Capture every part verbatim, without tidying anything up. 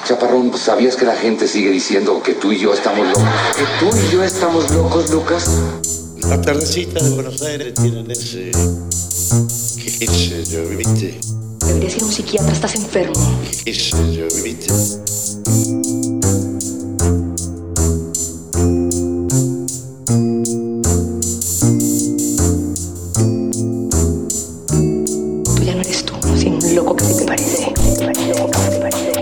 Chaparrón, ¿sabías que la gente sigue diciendo que tú y yo estamos locos? ¿Que tú y yo estamos locos, Lucas? La tardecita de Buenos Aires tienen ese... qué sé yo, ¿viste? Deberías ir a un psiquiatra, estás enfermo. Qué sé yo, ¿viste? Tú ya no eres tú, sino un loco que se te parece. Loco que se te parece.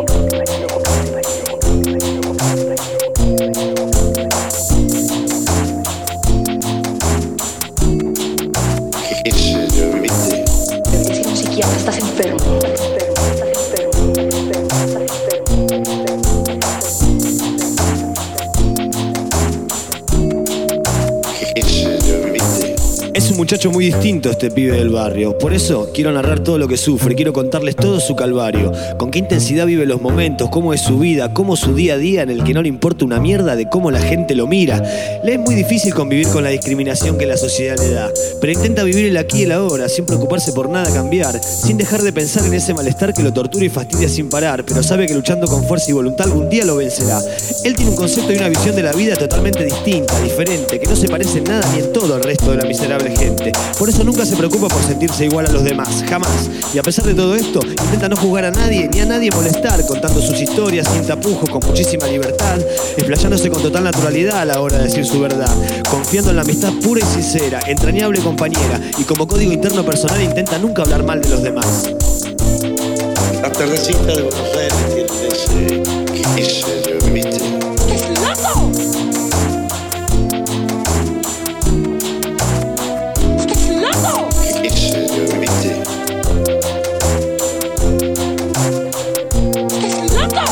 Qué sé yo, ¿viste? Deberías ir a un psiquiatra, estás enfermo. Estás enfermo, estás enfermo, estás enfermo, estás enfermo. Qué sé yo, ¿viste? Es un muchacho muy distinto este pibe del barrio. Por eso quiero narrar todo lo que sufre, quiero contarles todo su calvario. Con qué intensidad vive los momentos, cómo es su vida, cómo su día a día en el que no le importa una mierda de cómo la gente lo mira. Le es muy difícil convivir con la discriminación que la sociedad le da, pero intenta vivir el aquí y el ahora, sin preocuparse por nada cambiar, sin dejar de pensar en ese malestar que lo tortura y fastidia sin parar, pero sabe que luchando con fuerza y voluntad algún día lo vencerá. Él tiene un concepto y una visión de la vida totalmente distinta, diferente, que no se parece en nada ni en todo al resto de la miserable gente. Por eso nunca se preocupa por sentirse igual a los demás, jamás. Y a pesar de todo esto, intenta no juzgar a nadie ni a nadie molestar, contando sus historias sin tapujos, con muchísima libertad, explayándose con total naturalidad a la hora de decir su verdad, confiando en la amistad pura y sincera, entrañable compañera, y como código interno personal intenta nunca hablar mal de los demás. La tardecita de Buenos Aires tienen ese... qué sé yo, ¿viste? ¡Es loco! ¡Es loco! Qué sé yo, ¿viste? ¡Es loco!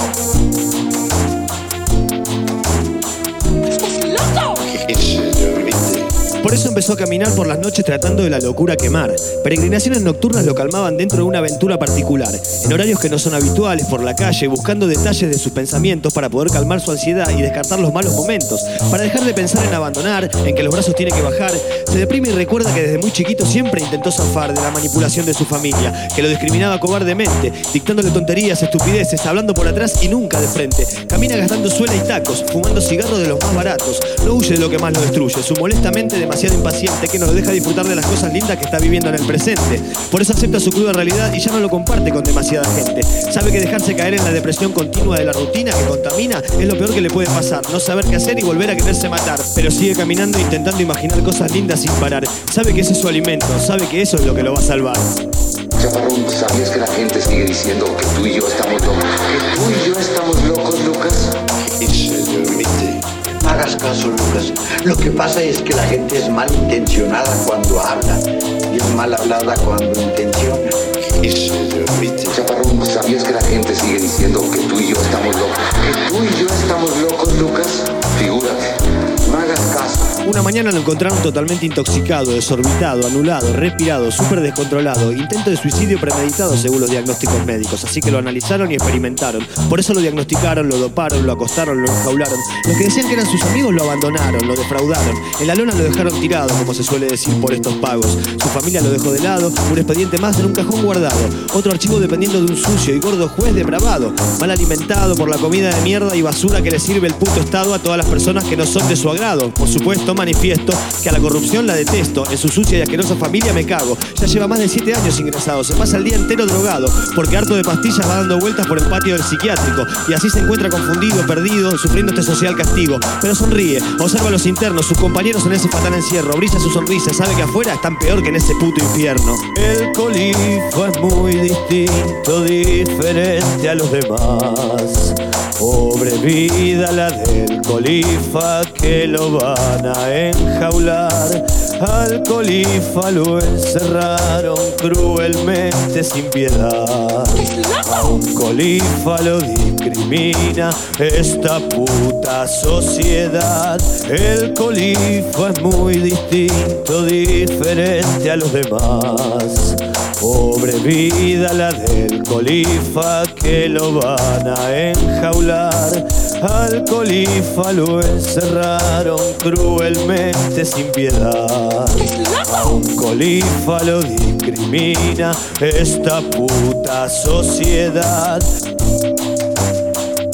¡Es loco! Qué sé yo, ¿viste? Por eso empezó a caminar por las noches tratando de la locura quemar. Peregrinaciones nocturnas lo calmaban dentro de una aventura particular, en horarios que no son habituales, por la calle, buscando detalles de sus pensamientos para poder calmar su ansiedad y descartar los malos momentos, para dejar de pensar en abandonar, en que los brazos tienen que bajar. Se deprime y recuerda que desde muy chiquito siempre intentó zafar de la manipulación de su familia, que lo discriminaba cobardemente, dictándole tonterías, estupideces, hablando por atrás y nunca de frente. Camina gastando suela y tacos, fumando cigarros de los más baratos. No huye de lo que más lo destruye, su molestamente demasiado impaciente que no lo deja disfrutar de las cosas lindas que está viviendo en el presente. Por eso acepta su cruda realidad y ya no lo comparte con demasiada gente. Sabe que dejarse caer en la depresión continua de la rutina que contamina es lo peor que le puede pasar, no saber qué hacer y volver a quererse matar. Pero sigue caminando intentando imaginar cosas lindas sin parar. Sabe que ese es su alimento, sabe que eso es lo que lo va a salvar. Chaparrón, ¿sabías que la gente sigue diciendo que tú y yo estamos locos? ¿Que tú y yo estamos locos, Lucas? Qué sé yo, ¿viste? No hagas caso, Lucas. Lo que pasa es que la gente es malintencionada cuando habla y es mal hablada cuando intenciona. Qué sé yo, ¿viste? Chaparrón, ¿sabías que la gente sigue diciendo que tú y yo estamos locos? ¿Que tú y yo estamos locos, Lucas? Figúrate, no hagas caso. Una mañana lo encontraron totalmente intoxicado, desorbitado, anulado, respirado, súper descontrolado. Intento de suicidio premeditado según los diagnósticos médicos. Así que lo analizaron y experimentaron. Por eso lo diagnosticaron, lo doparon, lo acostaron, lo enjaularon. Los que decían que eran sus amigos lo abandonaron, lo defraudaron. En la lona lo dejaron tirado, como se suele decir, por estos pagos. Su familia lo dejó de lado, un expediente más en un cajón guardado. Otro archivo dependiendo de un sucio y gordo juez depravado. Mal alimentado por la comida de mierda y basura que le sirve el puto Estado a todas las personas que no son de su agrado. Por supuesto, manifiesto que a la corrupción la detesto. En su sucia y asquerosa familia me cago. Ya lleva más de siete años ingresado. Se pasa el día entero drogado, porque harto de pastillas va dando vueltas por el patio del psiquiátrico. Y así se encuentra confundido, perdido, sufriendo este social castigo. Pero sonríe, observa a los internos, sus compañeros en ese fatal encierro. Brilla su sonrisa, sabe que afuera están peor que en ese puto infierno. El colifa es muy distinto, diferente a los demás. Pobre vida la del colifa que lo van a enjaular. Al colifa lo encerraron cruelmente sin piedad. A un colifa lo discrimina esta puta sociedad. El colifa es muy distinto, diferente a los demás. Pobre vida la del colifa que lo van a enjaular. Al colifa lo encerraron cruelmente sin piedad. A un colifa lo discrimina esta puta sociedad.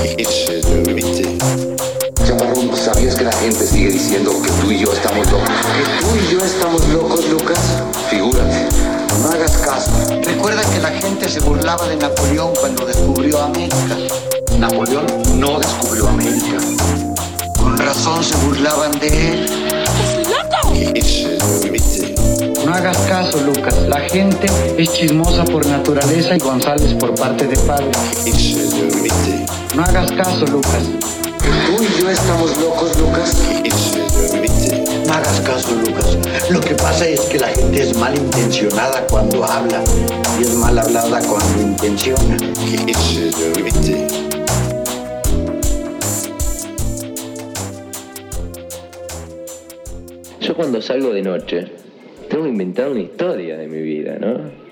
qué sé yo, ¿viste? Chaparrón, ¿sabías que la gente sigue diciendo que tú y yo estamos locos? ¿Que tú y yo estamos locos, Lucas? Figúrate. No hagas caso. Recuerda que la gente se burlaba de Napoleón cuando descubrió América. Napoleón no descubrió América. Con razón se burlaban de él. ¿Qué sé yo, viste? No hagas caso, Lucas. La gente es chismosa por naturaleza y González por parte de padre. ¿Qué sé yo, viste? No hagas caso, Lucas. ¿Que tú y yo estamos locos, Lucas? ¿Qué sé yo, viste? No hagas caso, Lucas. Lo que pasa es que la gente es malintencionada cuando habla y es mal hablada cuando intenciona. ¿Qué sé yo, viste? Yo cuando salgo de noche tengo que inventar una historia de mi vida, ¿no?